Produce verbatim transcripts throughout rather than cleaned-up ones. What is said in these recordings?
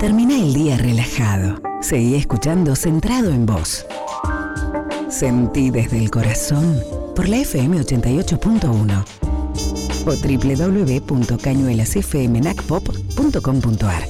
Termina el día relajado. Seguí escuchando Centrado en Vos. Sentí desde el corazón por la F M ochenta y ocho punto uno o doble u doble u doble u punto cañuelas f m n a c pop punto com punto a r.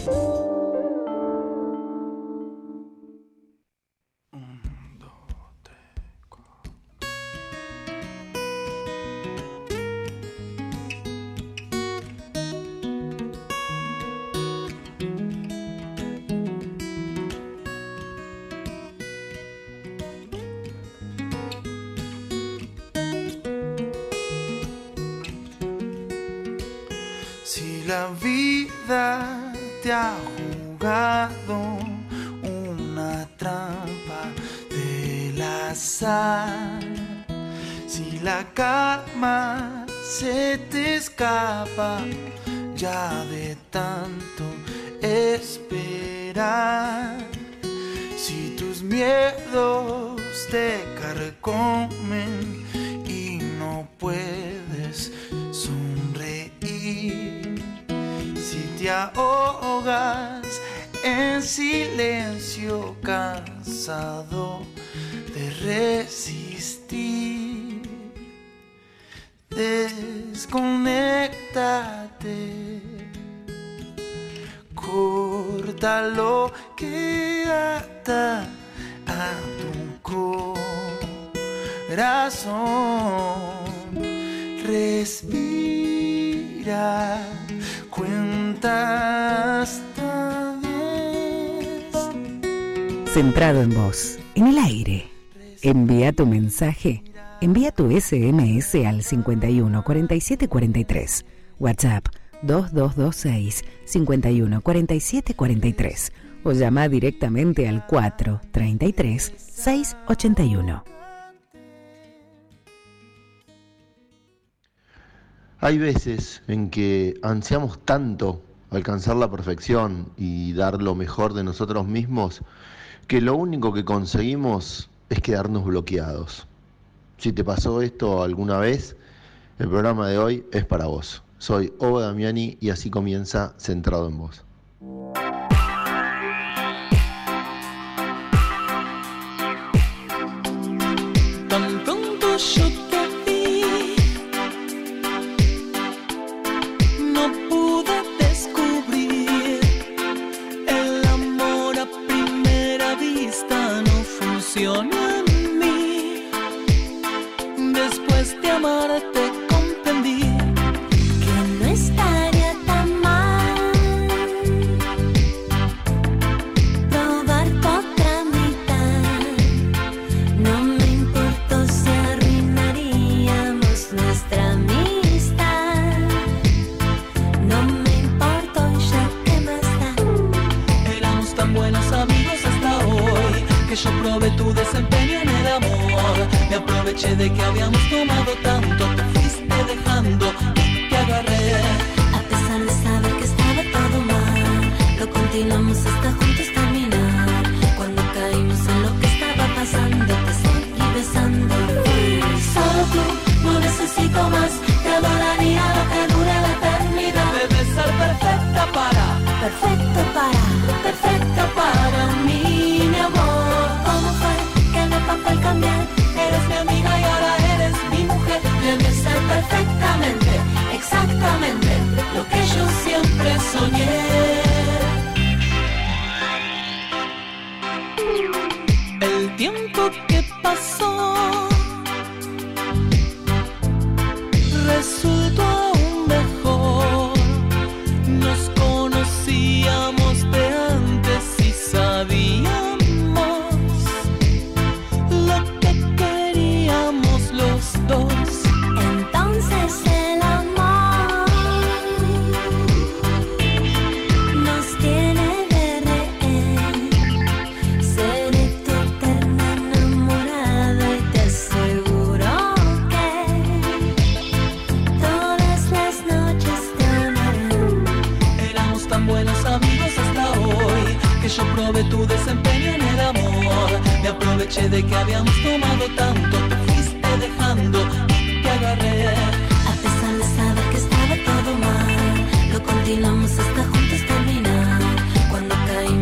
La vida te ha jugado una trampa del azar. Si la calma se te escapa ya de tanto esperar. Si tus miedos te carcomen y no puedes sonreír. Si te ahogas en silencio, cansado de resistir, desconéctate, corta lo que ata a tu corazón, respira. Cuenta hasta diez. Centrado en Vos, en el aire. Envía tu mensaje. Envía tu S M S al cincuenta y uno cuarenta y siete cuarenta y tres. WhatsApp dos dos dos seis cincuenta y uno cuarenta y siete cuarenta y tres. O llama directamente al cuatro treinta y tres seiscientos ochenta y uno. Hay veces en que ansiamos tanto alcanzar la perfección y dar lo mejor de nosotros mismos que lo único que conseguimos es quedarnos bloqueados. Si te pasó esto alguna vez, el programa de hoy es para vos. Soy Oba Damiani y así comienza Centrado en Vos. Tan pronto yo te vi, no pude descubrir el amor a primera vista, no funciona en mí. Después de amarte comprendí que no estaría tan mal probar otra mitad. No me importó si arruinaríamos nuestra amistad. No me importó ya que más da. Éramos tan buenos amigos hasta hoy que yo probé tu desempeño en el amor. Me aproveché de que habíamos tomado tanto, te fuiste dejando y te agarré. A pesar de saber que estaba todo mal, lo continuamos hasta juntos terminar. Cuando caímos en lo que estaba pasando, te seguí besando. Solo tú, no necesito más, te adoraría lo que dure la eternidad. Debes ser perfecta para, perfecto para, perfecto para mí, mi amor. ¿Cómo fue que en el papel cambié? Eres mi amiga y ahora eres mi mujer. Debes ser perfectamente, exactamente lo que yo siempre soñé. El tiempo que pasó resultó aún mejor. Nos conocíamos de antes y sabíamos lo que queríamos los dos. Entonces el amor nos tiene de rehén. Seré tu eterna enamorada y te aseguro que todas las noches te amaré. Éramos tan buenos amigos hasta hoy que yo probé tu desempeño en el amor. Me aproveché de que habíamos tomado tanto, te fuiste dejando y te agarré. A pesar de saber que estaba todo mal, lo continuamos hasta juntos terminar. Cuando caímos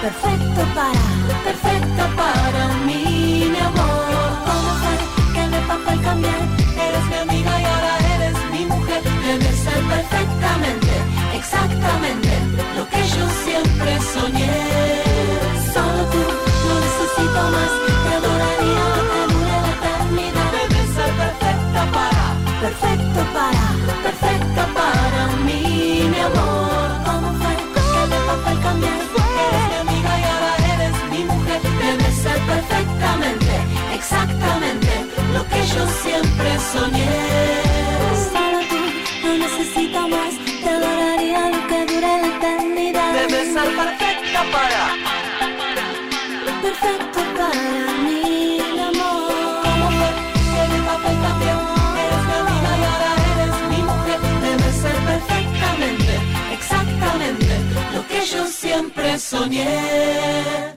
perfecto para, perfecto para mí, mi amor. ¿Cómo fue que de papel cambié? Eres mi amiga y ahora eres mi mujer. Debes ser perfectamente, exactamente lo que yo siempre soñé. Solo tú, no necesito más, te adoraría que dure la eternidad. Debes ser perfecta para, perfecto para, perfecta para mí, mi amor. ¿Cómo fue que de papel cambié? Eres mi amiga y ahora eres mi mujer. Debes ser perfectamente, exactamente lo que yo siempre soñé. Solo tú, no necesito más, te adoraría lo que dure la eternidad. Debes ser perfecta para, perfecto para mí, mi amor. ¿Cómo fue que de papel cambió? Eres mi amiga y ahora eres mi mujer. Debes ser perfectamente, exactamente lo que yo siempre soñé.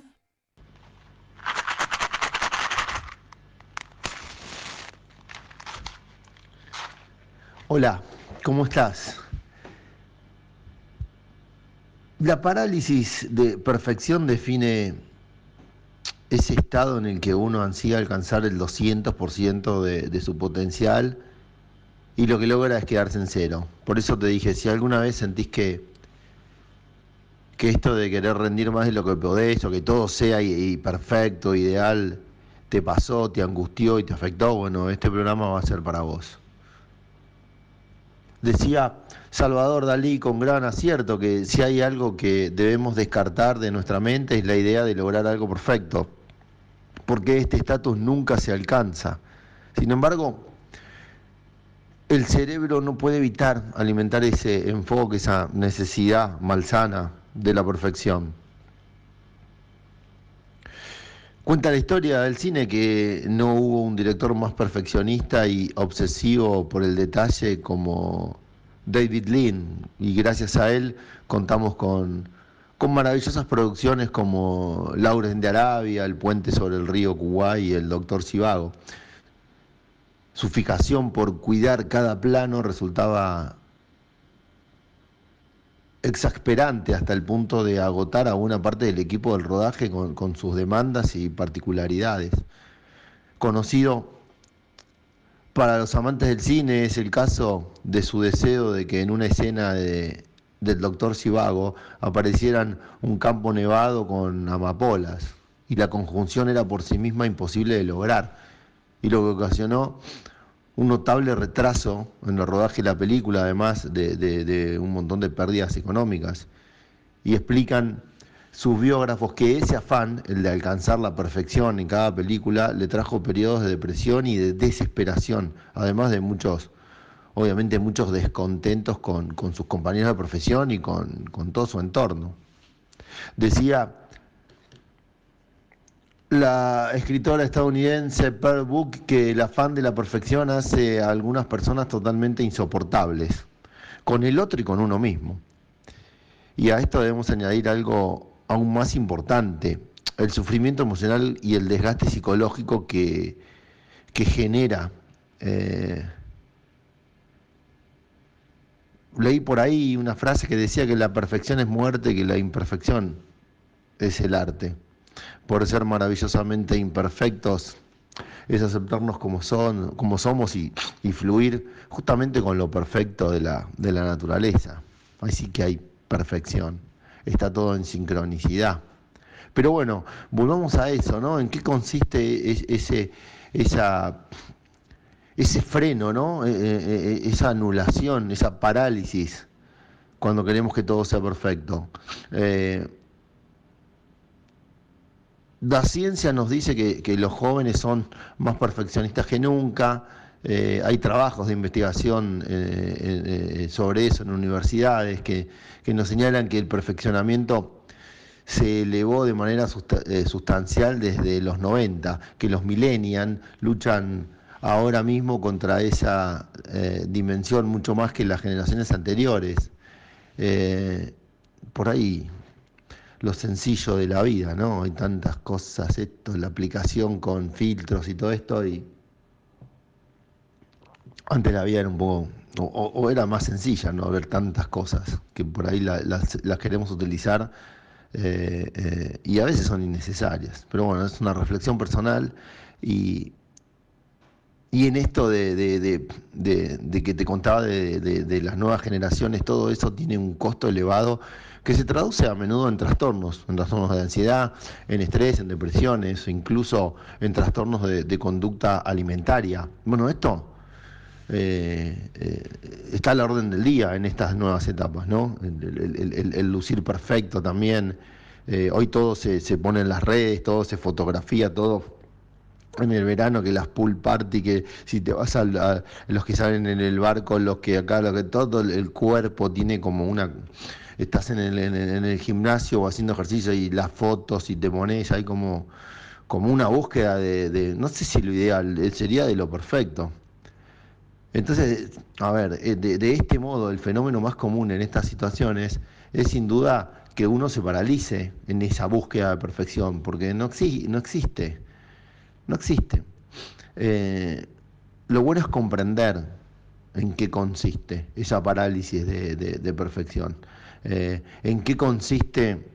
Hola, ¿cómo estás? La parálisis de perfección define ese estado en el que uno ansía alcanzar el doscientos por ciento de, de su potencial y lo que logra es quedarse en cero. Por eso te dije, si alguna vez sentís que, que esto de querer rendir más de lo que podés o que todo sea y, y perfecto, ideal, te pasó, te angustió y te afectó, bueno, este programa va a ser para vos. Decía Salvador Dalí con gran acierto que si hay algo que debemos descartar de nuestra mente es la idea de lograr algo perfecto, porque este estatus nunca se alcanza. Sin embargo, el cerebro no puede evitar alimentar ese enfoque, esa necesidad malsana de la perfección. Cuenta la historia del cine que no hubo un director más perfeccionista y obsesivo por el detalle como David Lean, y gracias a él contamos con, con maravillosas producciones como Lawrence de Arabia, El puente sobre el río Kuwai y El doctor Zhivago. Su fijación por cuidar cada plano resultaba exasperante hasta el punto de agotar a una parte del equipo del rodaje con, con sus demandas y particularidades. Conocido para los amantes del cine es el caso de su deseo de que en una escena de, del doctor Zhivago aparecieran un campo nevado con amapolas, y la conjunción era por sí misma imposible de lograr, y lo que ocasionó un notable retraso en el rodaje de la película, además de, de, de un montón de pérdidas económicas. Y explican sus biógrafos que ese afán, el de alcanzar la perfección en cada película, le trajo periodos de depresión y de desesperación, además de muchos, obviamente muchos descontentos con, con sus compañeros de profesión y con, con todo su entorno. Decía la escritora estadounidense Pearl Buck que el afán de la perfección hace a algunas personas totalmente insoportables, con el otro y con uno mismo. Y a esto debemos añadir algo aún más importante, el sufrimiento emocional y el desgaste psicológico que, que genera. Eh, leí por ahí una frase que decía que la perfección es muerte y que la imperfección es el arte. Por ser maravillosamente imperfectos es aceptarnos como son, como somos y, y fluir justamente con lo perfecto de la, de la naturaleza. Así que hay perfección, está todo en sincronicidad. Pero bueno, volvamos a eso, ¿no? ¿En qué consiste ese, esa, ese freno, ¿no? Esa anulación, esa parálisis cuando queremos que todo sea perfecto? Eh, La ciencia nos dice que, que los jóvenes son más perfeccionistas que nunca. Eh, hay trabajos de investigación eh, eh, sobre eso en universidades que, que nos señalan que el perfeccionamiento se elevó de manera susta- eh, sustancial desde los noventa, que los millennials luchan ahora mismo contra esa eh, dimensión mucho más que las generaciones anteriores. Eh, por ahí lo sencillo de la vida, ¿no? Hay tantas cosas, esto, la aplicación con filtros y todo esto, y antes la vida era un poco, o, o era más sencilla, no ver tantas cosas, que por ahí la, las, las queremos utilizar eh, eh, y a veces son innecesarias. Pero bueno, es una reflexión personal y, y en esto de, de, de, de, de que te contaba de, de, de las nuevas generaciones, todo eso tiene un costo elevado que se traduce a menudo en trastornos, en trastornos de ansiedad, en estrés, en depresiones, incluso en trastornos de, de conducta alimentaria. Bueno, esto eh, eh, está a la orden del día en estas nuevas etapas, ¿no? El, el, el, el lucir perfecto también. Eh, hoy todo se, se pone en las redes, todo se fotografía, todo en el verano, que las pool party, que si te vas a, a los que salen en el barco, los que acá, lo que todo el, el cuerpo tiene como una, estás en el, en, el, en el gimnasio o haciendo ejercicio y las fotos y te pones, hay como, como una búsqueda de, de, no sé si lo ideal, sería de lo perfecto. Entonces, a ver, de, de este modo, el fenómeno más común en estas situaciones es sin duda que uno se paralice en esa búsqueda de perfección, porque no, exi- no existe. No existe. Eh, lo bueno es comprender en qué consiste esa parálisis de, de, de perfección, eh, en qué consiste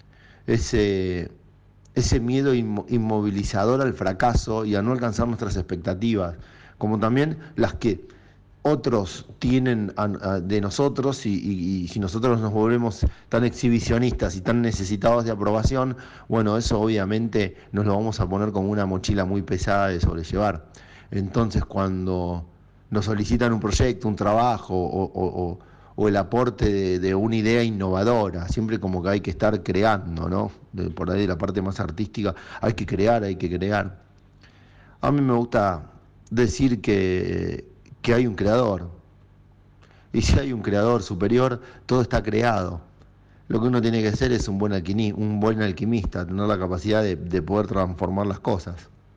ese, ese miedo inmo- inmovilizador al fracaso y a no alcanzar nuestras expectativas, como también las que otros tienen a- a- de nosotros y, y- y si nosotros nos volvemos tan exhibicionistas y tan necesitados de aprobación, bueno, eso obviamente nos lo vamos a poner como una mochila muy pesada de sobrellevar. Entonces, cuando nos solicitan un proyecto, un trabajo o, o- o- o el aporte de, de una idea innovadora, siempre como que hay que estar creando, ¿no? De- por ahí la parte más artística, hay que crear, hay que crear. A mí me gusta decir que, que hay un creador. Y si hay un creador superior, todo está creado. Lo que uno tiene que hacer es un buen, alquini, un buen alquimista, tener la capacidad de, de poder transformar las cosas.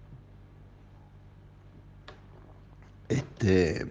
Este,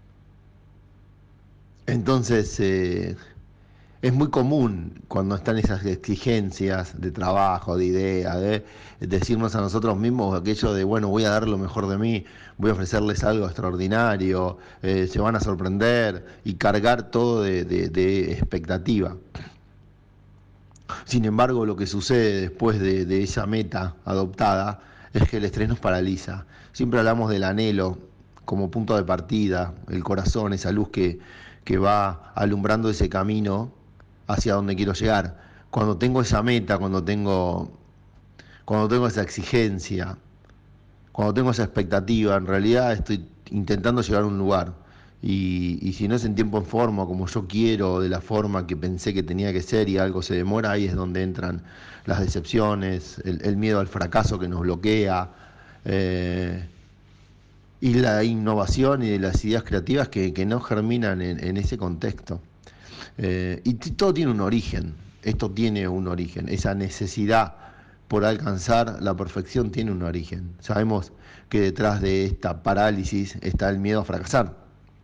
entonces, eh, es muy común cuando están esas exigencias de trabajo, de idea, de decirnos a nosotros mismos aquello de, bueno, voy a dar lo mejor de mí, voy a ofrecerles algo extraordinario, eh, se van a sorprender y cargar todo de, de, de expectativa. Sin embargo, lo que sucede después de, de esa meta adoptada es que el estrés nos paraliza. Siempre hablamos del anhelo como punto de partida, el corazón, esa luz que, que va alumbrando ese camino hacia donde quiero llegar. Cuando tengo esa meta, cuando tengo, cuando tengo esa exigencia, cuando tengo esa expectativa, en realidad estoy intentando llegar a un lugar. Y, y si no es en tiempo en forma, como yo quiero, de la forma que pensé que tenía que ser y algo se demora, ahí es donde entran las decepciones, el, el miedo al fracaso que nos bloquea, eh, y la innovación y las ideas creativas que, que no germinan en, en ese contexto. Eh, y t- todo tiene un origen, esto tiene un origen, esa necesidad por alcanzar la perfección tiene un origen. Sabemos que detrás de esta parálisis está el miedo a fracasar,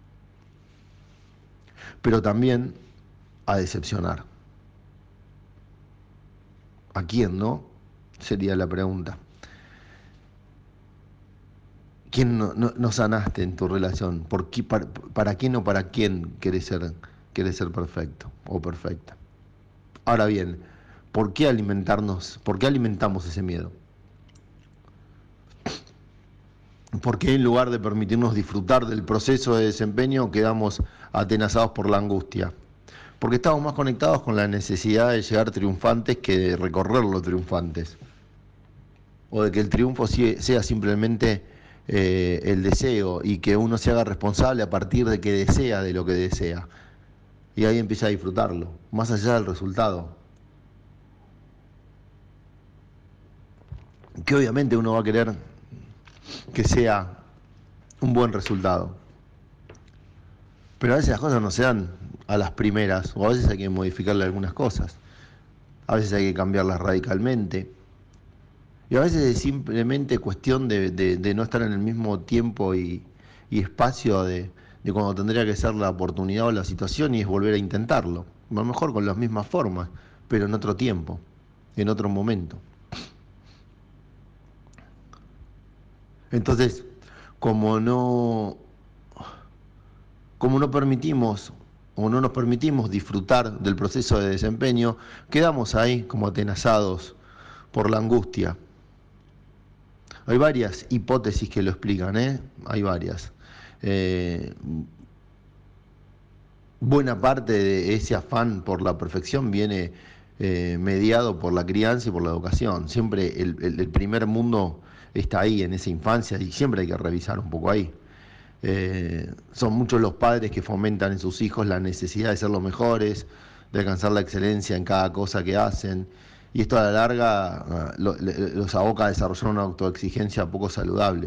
pero también a decepcionar. ¿A quién, no? Sería la pregunta. ¿Quién no, no, no sanaste en tu relación? ¿Por qué, para, ¿Para quién o para quién querés ser, querés ser perfecto o perfecta? Ahora bien, ¿por qué alimentarnos, por qué alimentamos ese miedo? ¿Por qué en lugar de permitirnos disfrutar del proceso de desempeño quedamos atenazados por la angustia? Porque estamos más conectados con la necesidad de llegar triunfantes que de recorrer los triunfantes. O de que el triunfo sea simplemente eh, el deseo y que uno se haga responsable a partir de que desea de lo que desea. Y ahí empieza a disfrutarlo, más allá del resultado. Que obviamente uno va a querer que sea un buen resultado. Pero a veces las cosas no se dan a las primeras, o a veces hay que modificarle algunas cosas. A veces hay que cambiarlas radicalmente. Y a veces es simplemente cuestión de, de, de no estar en el mismo tiempo y, y espacio de, de cuando tendría que ser la oportunidad o la situación y es volver a intentarlo. A lo mejor con las mismas formas, pero en otro tiempo, en otro momento. Entonces, como no, como no permitimos o no nos permitimos disfrutar del proceso de desempeño, quedamos ahí como atenazados por la angustia. Hay varias hipótesis que lo explican, ¿eh? Hay varias. Eh, buena parte de ese afán por la perfección viene eh, mediado por la crianza y por la educación. Siempre el, el, el primer mundo está ahí, en esa infancia, y siempre hay que revisar un poco ahí. Eh, son muchos los padres que fomentan en sus hijos la necesidad de ser los mejores, de alcanzar la excelencia en cada cosa que hacen, y esto a la larga lo, los aboca a desarrollar una autoexigencia poco saludable.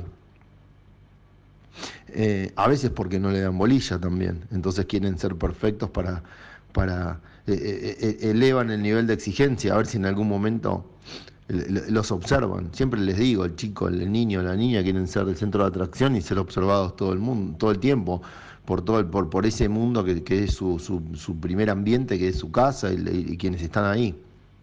Eh, a veces porque no le dan bolilla también, entonces quieren ser perfectos para, para eh, eh, elevan el nivel de exigencia, a ver si en algún momento los observan. Siempre les digo, el chico, el niño, la niña quieren ser el centro de atracción y ser observados todo el mundo, todo el tiempo, por todo el, por, por ese mundo que, que es su, su, su primer ambiente, que es su casa y, y, y quienes están ahí.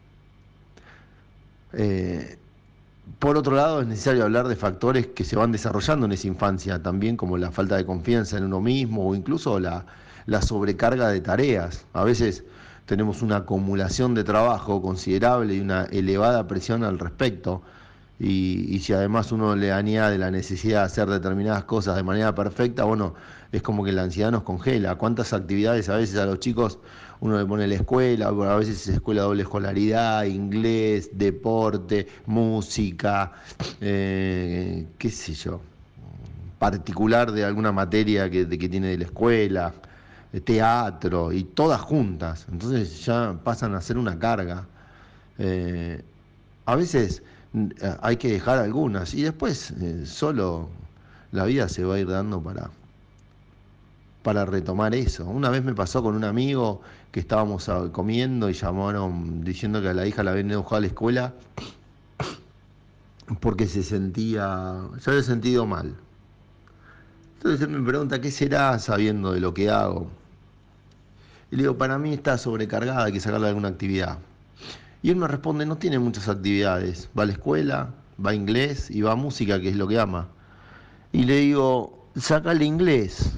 Eh, por otro lado, es necesario hablar de factores que se van desarrollando en esa infancia también, como la falta de confianza en uno mismo o incluso la, la sobrecarga de tareas. A veces tenemos una acumulación de trabajo considerable y una elevada presión al respecto, y, y si además uno le añade la necesidad de hacer determinadas cosas de manera perfecta, bueno, es como que la ansiedad nos congela. ¿Cuántas actividades a veces a los chicos uno le pone la escuela? A veces es escuela doble escolaridad, inglés, deporte, música, eh, qué sé yo, particular de alguna materia que, de, que tiene de la escuela, teatro, y todas juntas, entonces ya pasan a ser una carga. Eh, a veces hay que dejar algunas y después eh, solo la vida se va a ir dando para, para retomar eso. Una vez me pasó con un amigo que estábamos comiendo y llamaron diciendo que a la hija la habían dejado a la escuela porque se sentía, se había sentido mal. Entonces él me pregunta, ¿qué será sabiendo de lo que hago? Y le digo, para mí está sobrecargada, hay que sacarle alguna actividad. Y él me responde, no tiene muchas actividades. Va a la escuela, va a inglés y va a música, que es lo que ama. Y le digo, sácale inglés,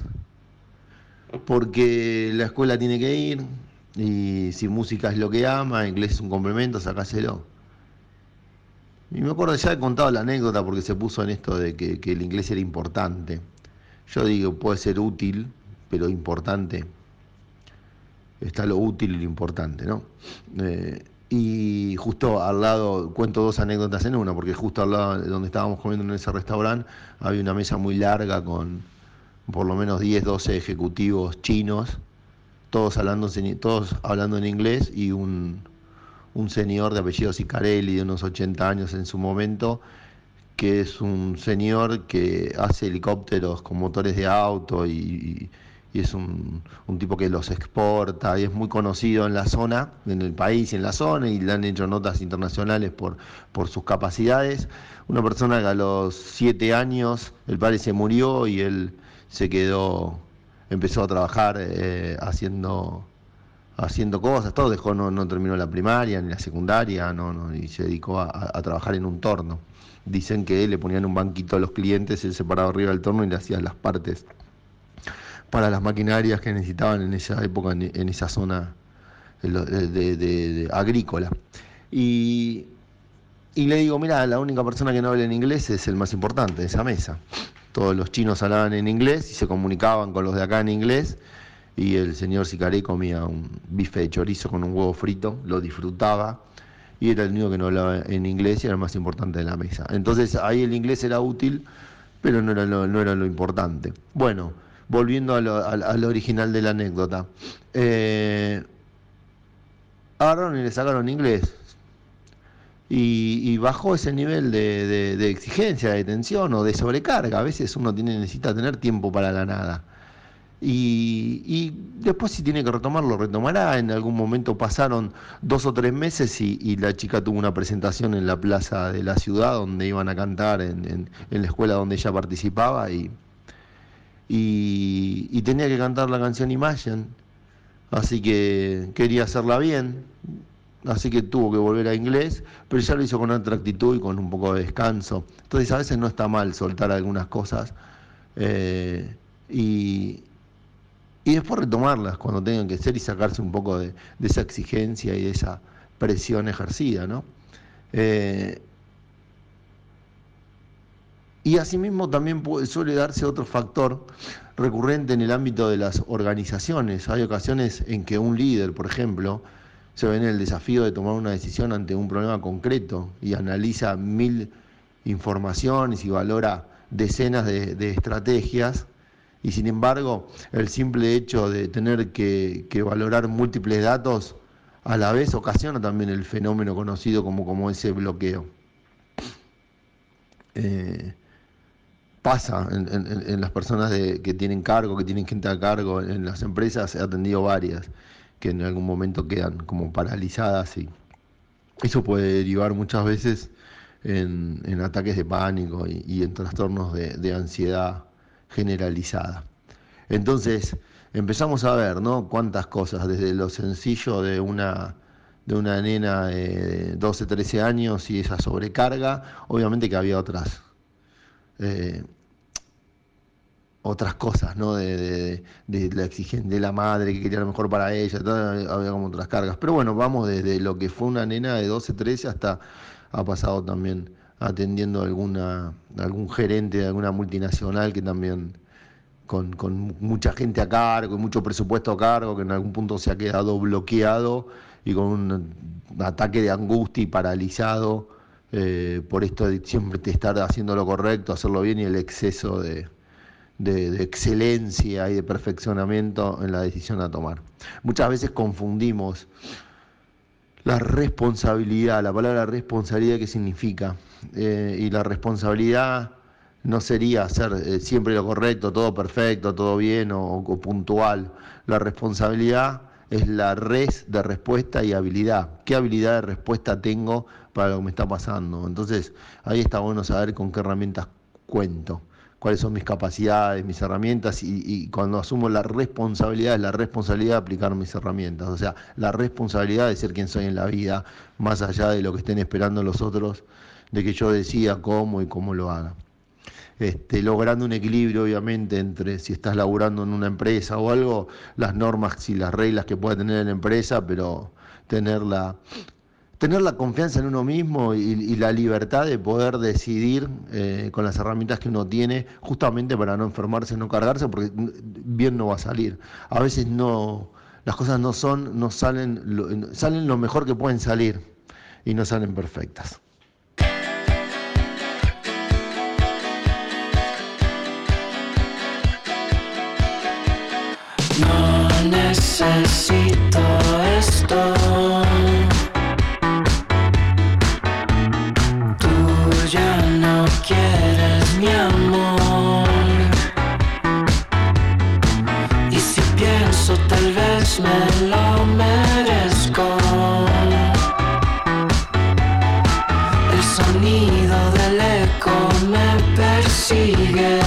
porque la escuela tiene que ir, y si música es lo que ama, inglés es un complemento, sacáselo. Y me acuerdo, ya he contado la anécdota porque se puso en esto de que, que el inglés era importante. Yo digo, puede ser útil, pero importante. Está lo útil y lo importante, ¿no? Eh, y justo al lado, cuento dos anécdotas en una, porque justo al lado de donde estábamos comiendo en ese restaurante, había una mesa muy larga con por lo menos diez, doce ejecutivos chinos, todos hablando, todos hablando en inglés, y un, un señor de apellido Sicarelli, de unos ochenta años en su momento, que es un señor que hace helicópteros con motores de auto y, y es un, un tipo que los exporta y es muy conocido en la zona, en el país y en la zona, y le han hecho notas internacionales por, por sus capacidades. Una persona que a los siete años el padre se murió y él se quedó, empezó a trabajar eh, haciendo... haciendo cosas, todo, dejó, no, no terminó la primaria ni la secundaria, no, no, y se dedicó a, a trabajar en un torno. Dicen que le ponían un banquito a los clientes, él se paraba arriba del torno y le hacía las partes para las maquinarias que necesitaban en esa época, en, en esa zona de, de, de, de agrícola. Y, y le digo, mira, la única persona que no habla en inglés es el más importante de esa mesa. Todos los chinos hablaban en inglés y se comunicaban con los de acá en inglés, y el señor Sicaré comía un bife de chorizo con un huevo frito, lo disfrutaba, y era el único que no hablaba en inglés y era el más importante de la mesa. Entonces ahí el inglés era útil, pero no era lo, no era lo importante. Bueno, volviendo a lo, a, a lo original de la anécdota, eh, agarraron y le sacaron inglés, y, y bajó ese nivel de, de, de exigencia, de tensión o de sobrecarga. A veces uno tiene, necesita tener tiempo para la nada. Y, y después, si tiene que retomarlo, retomará. En algún momento pasaron dos o tres meses y, y la chica tuvo una presentación en la plaza de la ciudad donde iban a cantar en, en, en la escuela donde ella participaba, y, y, y tenía que cantar la canción Imagine, así que quería hacerla bien, así que tuvo que volver a inglés, pero ya lo hizo con otra actitud y con un poco de descanso. Entonces a veces no está mal soltar algunas cosas, eh, y y después retomarlas cuando tengan que ser y sacarse un poco de, de esa exigencia y de esa presión ejercida, ¿no? Eh, y asimismo también puede, suele darse otro factor recurrente en el ámbito de las organizaciones. Hay ocasiones en que un líder, por ejemplo, se ve en el desafío de tomar una decisión ante un problema concreto y analiza mil informaciones y valora decenas de, de estrategias, y sin embargo el simple hecho de tener que, que valorar múltiples datos a la vez ocasiona también el fenómeno conocido como, como ese bloqueo. Eh, pasa en, en, en las personas de, que tienen cargo, que tienen gente a cargo en las empresas. He atendido varias que en algún momento quedan como paralizadas, y eso puede derivar muchas veces en, en ataques de pánico y, y en trastornos de, de ansiedad generalizada. Entonces empezamos a ver, ¿no?, cuántas cosas, desde lo sencillo de una de una nena de doce, trece años y esa sobrecarga. Obviamente que había otras eh, otras cosas, ¿no?, de, de, de la exigencia de la madre que quería lo mejor para ella, todo, había como otras cargas. Pero bueno, vamos desde lo que fue una nena de doce, trece hasta ha pasado también atendiendo a alguna, algún gerente de alguna multinacional que también con, con mucha gente a cargo y mucho presupuesto a cargo, que en algún punto se ha quedado bloqueado y con un ataque de angustia y paralizado eh, por esto de siempre de estar haciendo lo correcto, hacerlo bien, y el exceso de, de, de excelencia y de perfeccionamiento en la decisión a tomar. Muchas veces confundimos la responsabilidad, la palabra responsabilidad, ¿qué significa? Eh, y la responsabilidad no sería hacer eh, siempre lo correcto, todo perfecto, todo bien o, o puntual. La responsabilidad es la res de respuesta y habilidad. ¿Qué habilidad de respuesta tengo para lo que me está pasando? Entonces, ahí está bueno saber con qué herramientas cuento, cuáles son mis capacidades, mis herramientas, y, y cuando asumo la responsabilidad, es la responsabilidad de aplicar mis herramientas. O sea, la responsabilidad de ser quien soy en la vida, más allá de lo que estén esperando los otros, de que yo decida cómo y cómo lo haga. Este, logrando un equilibrio, obviamente, entre si estás laburando en una empresa o algo, las normas y las reglas que pueda tener la empresa, pero tener la, tener la confianza en uno mismo y, y la libertad de poder decidir eh, con las herramientas que uno tiene, justamente para no enfermarse, no cargarse, porque bien no va a salir. A veces no, las cosas no son, no salen, lo, salen lo mejor que pueden salir y no salen perfectas. No necesito esto. Tú ya no quieres mi amor. Y si pienso, tal vez me lo merezco. El sonido del eco me persigue.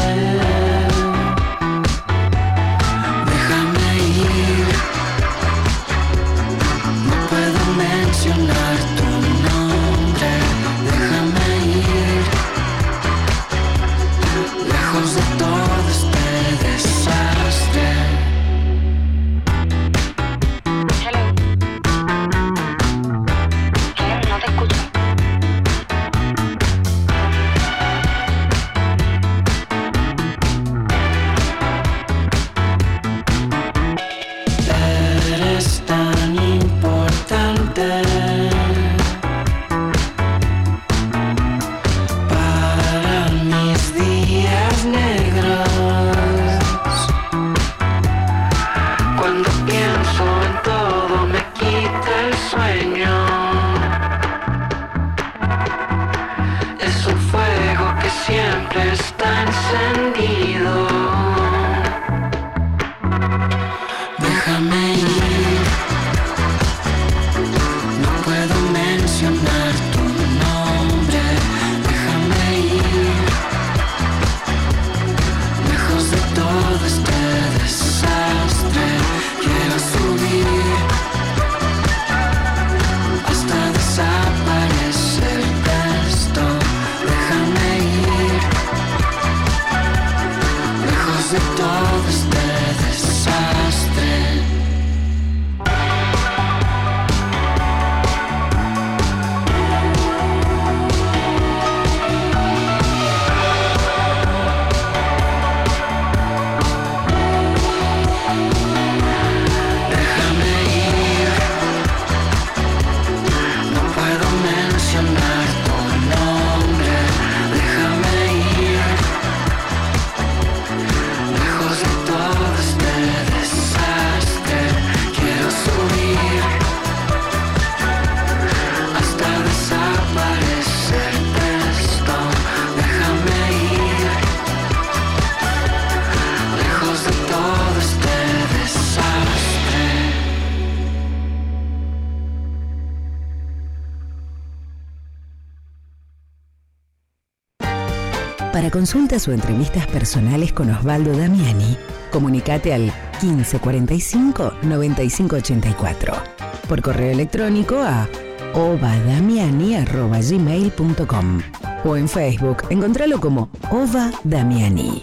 Para consultas o entrevistas personales con Osvaldo Damiani, comunicate al quince cuarenta y cinco noventa y cinco ochenta y cuatro. Por correo electrónico a ovadamiani arroba gmail punto com o en Facebook encontralo como Ova Damiani.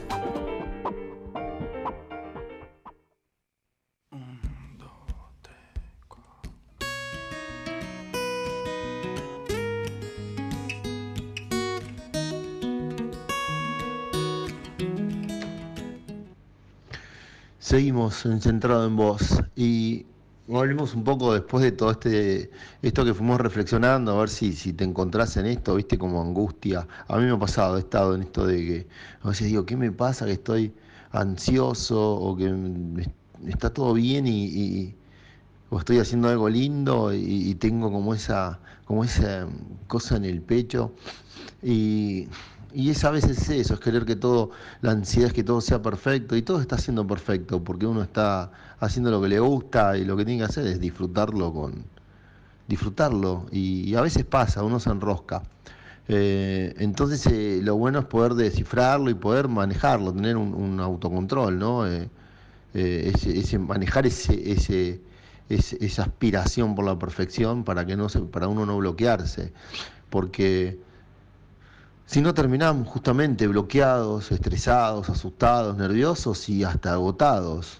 Seguimos centrados en vos y volvimos un poco después de todo este esto que fuimos reflexionando, a ver si, si te encontrás en esto, viste, como angustia. A mí me ha pasado, he estado en esto de que a veces digo, ¿qué me pasa? Que estoy ansioso o que me, está todo bien y, y o estoy haciendo algo lindo y, y tengo como esa, como esa cosa en el pecho y... Y es a veces eso, es querer que todo, la ansiedad es que todo sea perfecto y todo está siendo perfecto porque uno está haciendo lo que le gusta y lo que tiene que hacer es disfrutarlo con disfrutarlo y, y a veces pasa, uno se enrosca. Eh, entonces eh, lo bueno es poder descifrarlo y poder manejarlo, tener un, un autocontrol, ¿no? Eh, eh, ese, ese, manejar ese, ese, ese, esa aspiración por la perfección para que no se, para uno no bloquearse, porque si no terminamos justamente bloqueados, estresados, asustados, nerviosos y hasta agotados.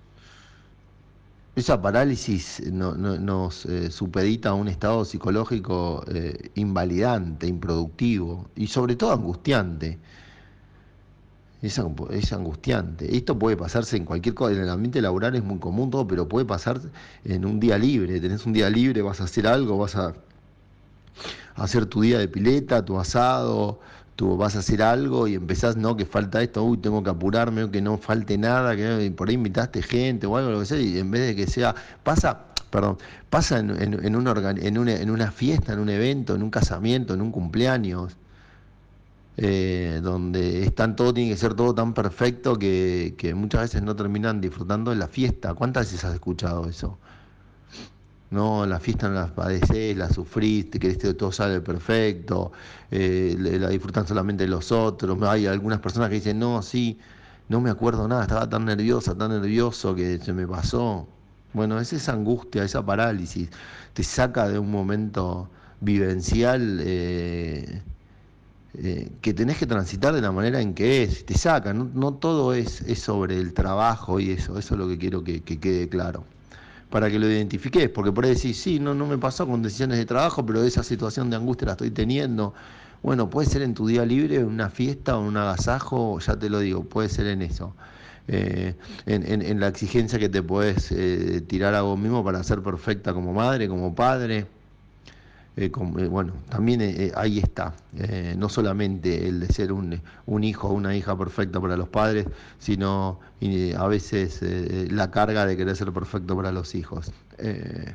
Esa parálisis no, no, nos eh, supedita a un estado psicológico eh, invalidante, improductivo y sobre todo angustiante. Es, es angustiante. Esto puede pasarse en cualquier cosa, en el ambiente laboral es muy común todo, pero puede pasar en un día libre. Tenés un día libre, vas a hacer algo, vas a hacer tu día de pileta, tu asado, tú vas a hacer algo y empezás, no, que falta esto, uy, tengo que apurarme, que no falte nada, que por ahí invitaste gente o algo, lo que sea, y en vez de que sea, pasa, perdón, pasa en, en, en, un organ, en, una, en una fiesta, en un evento, en un casamiento, en un cumpleaños, eh, donde están todo, tiene que ser todo tan perfecto que, que muchas veces no terminan disfrutando de la fiesta. ¿Cuántas veces has escuchado eso? No, la fiesta no la padecés, la sufriste, querés que todo sale perfecto, eh, la disfrutan solamente los otros. Hay algunas personas que dicen, no, sí, no me acuerdo nada, estaba tan nerviosa, tan nervioso que se me pasó. Bueno, es esa angustia, esa parálisis, te saca de un momento vivencial eh, eh, que tenés que transitar de la manera en que es, te saca, no, no todo es, es sobre el trabajo y eso, eso es lo que quiero que, que quede claro, para que lo identifiques, porque por ahí decís, sí, no, no me pasó con decisiones de trabajo, pero esa situación de angustia la estoy teniendo. Bueno, puede ser en tu día libre, en una fiesta o en un agasajo, ya te lo digo, puede ser en eso. Eh, en, en, en la exigencia que te podés eh, tirar a vos mismo para ser perfecta como madre, como padre. Eh, con, eh, bueno, también eh, ahí está, eh, no solamente el de ser un, un hijo o una hija perfecta para los padres, sino eh, a veces eh, la carga de querer ser perfecto para los hijos. Eh,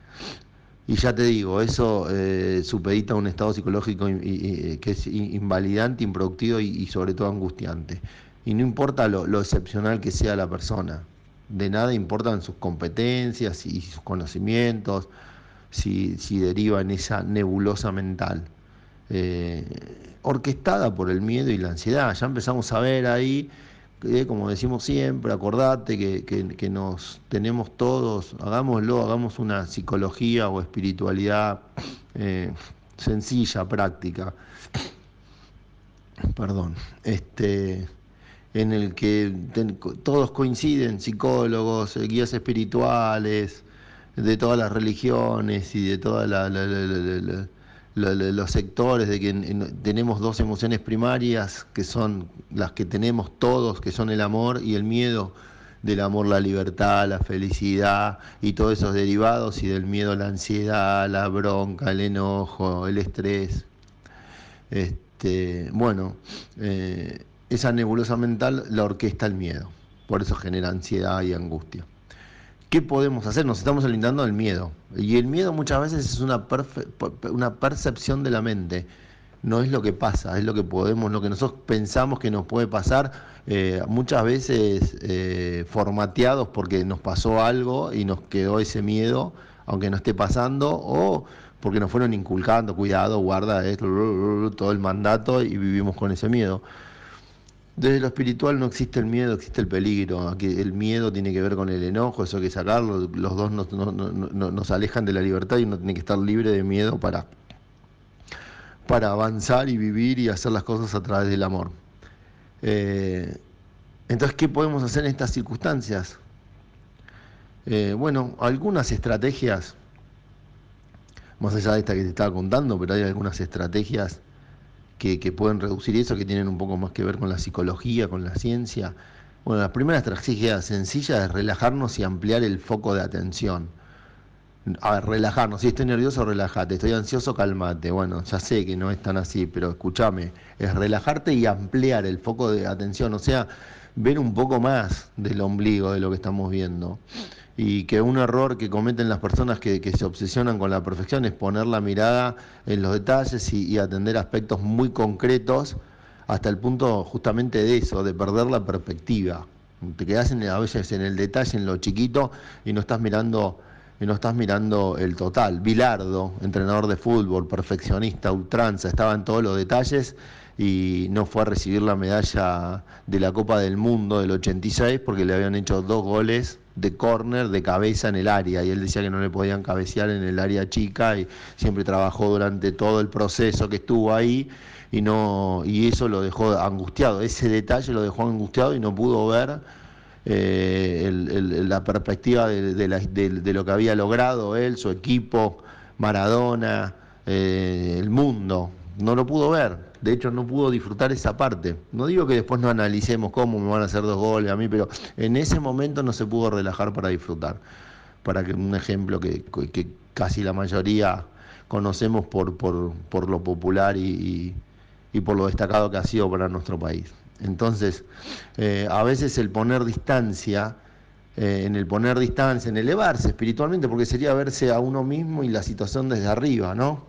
y ya te digo, eso eh, supedita a un estado psicológico y, y, que es invalidante, improductivo y, y sobre todo angustiante. Y no importa lo, lo excepcional que sea la persona, de nada importan sus competencias y sus conocimientos, Si, si deriva en esa nebulosa mental, eh, orquestada por el miedo y la ansiedad. Ya empezamos a ver ahí, eh, como decimos siempre, acordate que, que, que nos tenemos todos, hagámoslo, hagamos una psicología o espiritualidad eh, sencilla, práctica, perdón, este, en el que ten, todos coinciden, psicólogos, eh, guías espirituales, de todas las religiones y de todos la, la, la, la, la, la, los sectores, de que en, en, tenemos dos emociones primarias que son las que tenemos todos, que son el amor y el miedo. Del amor la libertad, la felicidad y todos esos derivados, y del miedo la ansiedad, la bronca, el enojo, el estrés. Este, bueno, eh, esa nebulosa mental la orquesta el miedo, por eso genera ansiedad y angustia. ¿Qué podemos hacer? Nos estamos alindando del miedo. Y el miedo muchas veces es una, perfe- una percepción de la mente. No es lo que pasa, es lo que podemos, lo que nosotros pensamos que nos puede pasar, eh, muchas veces eh, formateados porque nos pasó algo y nos quedó ese miedo, aunque no esté pasando, o porque nos fueron inculcando, cuidado, guarda esto, todo el mandato, y vivimos con ese miedo. Desde lo espiritual no existe el miedo, existe el peligro. Aquí el miedo tiene que ver con el enojo, eso hay que sacarlo. Los dos nos, no, no, no, nos alejan de la libertad y uno tiene que estar libre de miedo para, para avanzar y vivir y hacer las cosas a través del amor. Eh, entonces, ¿qué podemos hacer en estas circunstancias? Eh, bueno, algunas estrategias, más allá de esta que te estaba contando, pero hay algunas estrategias Que, que pueden reducir eso, que tienen un poco más que ver con la psicología, con la ciencia. Bueno, la primera estrategia sencilla es relajarnos y ampliar el foco de atención. A ver, relajarnos. Si estoy nervioso, relájate. Estoy ansioso, cálmate. Bueno, ya sé que no es tan así, pero escúchame. Es relajarte y ampliar el foco de atención. O sea, ver un poco más del ombligo de lo que estamos viendo. Y que un error que cometen las personas que, que se obsesionan con la perfección es poner la mirada en los detalles y, y atender aspectos muy concretos hasta el punto justamente de eso, de perder la perspectiva. Te quedás en, a veces en el detalle, en lo chiquito, y no estás mirando, y no estás mirando el total. Bilardo, entrenador de fútbol, perfeccionista, ultranza, estaba en todos los detalles y no fue a recibir la medalla de la Copa del Mundo del ochenta y seis porque le habían hecho dos goles de córner de cabeza en el área, y él decía que no le podían cabecear en el área chica, y siempre trabajó durante todo el proceso que estuvo ahí, y no y eso lo dejó angustiado, ese detalle lo dejó angustiado y no pudo ver eh, el, el, la perspectiva de, de, la, de, de lo que había logrado él, su equipo, Maradona, eh, el mundo. No lo pudo ver, de hecho no pudo disfrutar esa parte. No digo que después no analicemos cómo me van a hacer dos goles a mí, pero en ese momento no se pudo relajar para disfrutar. Para que un ejemplo que, que casi la mayoría conocemos por, por, por lo popular y, y, y por lo destacado que ha sido para nuestro país. Entonces, eh, a veces el poner distancia, eh, en el poner distancia, en elevarse espiritualmente, porque sería verse a uno mismo y la situación desde arriba, ¿no?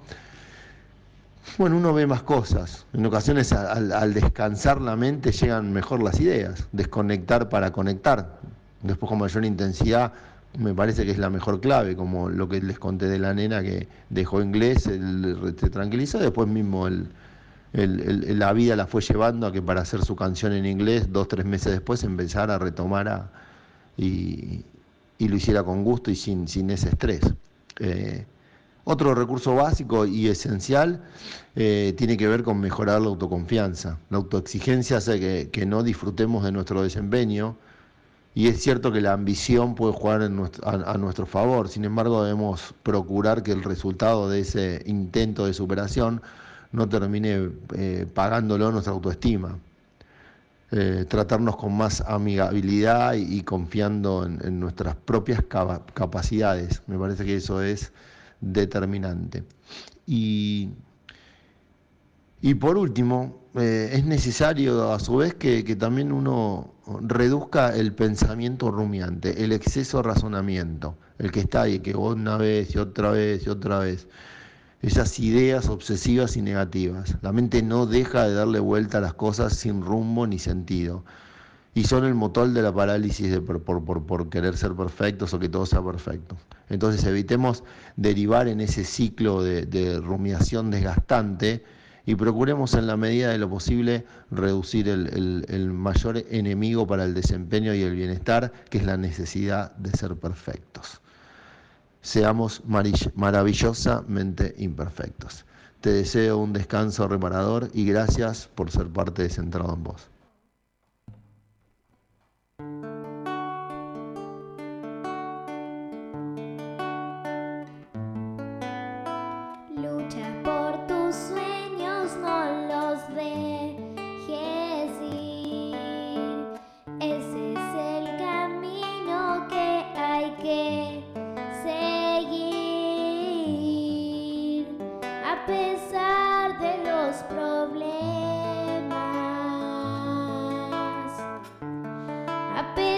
Bueno, uno ve más cosas. En ocasiones al, al descansar la mente llegan mejor las ideas. Desconectar para conectar. Después con mayor intensidad me parece que es la mejor clave, como lo que les conté de la nena que dejó inglés, el, se tranquilizó, después mismo el, el, el, la vida la fue llevando a que para hacer su canción en inglés, dos, tres meses después empezara a retomar a, y, y lo hiciera con gusto y sin, sin ese estrés. Eh, Otro recurso básico y esencial eh, tiene que ver con mejorar la autoconfianza. La autoexigencia hace que, que no disfrutemos de nuestro desempeño, y es cierto que la ambición puede jugar en nuestro, a, a nuestro favor. Sin embargo, debemos procurar que el resultado de ese intento de superación no termine eh, pagándolo nuestra autoestima. Eh, tratarnos con más amigabilidad y, y confiando en, en nuestras propias capa- capacidades. Me parece que eso es determinante. Y, y por último, eh, es necesario a su vez que, que también uno reduzca el pensamiento rumiante, el exceso de razonamiento, el que está ahí, que una vez y otra vez y otra vez, esas ideas obsesivas y negativas. La mente no deja de darle vuelta a las cosas sin rumbo ni sentido. Y son el motor de la parálisis de por, por, por, por querer ser perfectos o que todo sea perfecto. Entonces evitemos derivar en ese ciclo de, de rumiación desgastante y procuremos en la medida de lo posible reducir el, el, el mayor enemigo para el desempeño y el bienestar, que es la necesidad de ser perfectos. Seamos maravillosamente imperfectos. Te deseo un descanso reparador y gracias por ser parte de Centrado en Vos. A pesar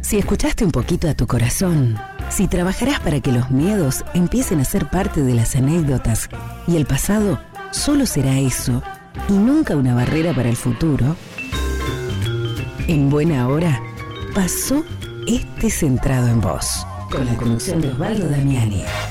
Si escuchaste un poquito a tu corazón, si trabajarás para que los miedos empiecen a ser parte de las anécdotas y el pasado solo será eso y nunca una barrera para el futuro, en buena hora pasó este Centrado en Vos, con la conducción de Osvaldo Damiani.